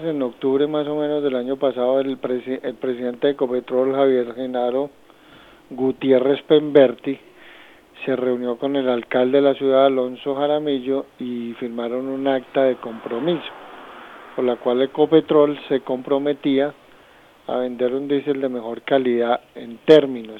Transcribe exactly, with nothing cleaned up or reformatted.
En octubre más o menos del año pasado, el, presi el presidente de Ecopetrol, Javier Genaro Gutiérrez Pemberti, se reunió con el alcalde de la ciudad, Alonso Jaramillo, y firmaron un acta de compromiso, por la cual Ecopetrol se comprometía a vender un diésel de mejor calidad en términos